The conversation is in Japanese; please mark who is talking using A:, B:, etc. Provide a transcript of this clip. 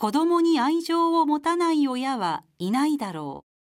A: 子供に愛情を持たない親はいないだろう。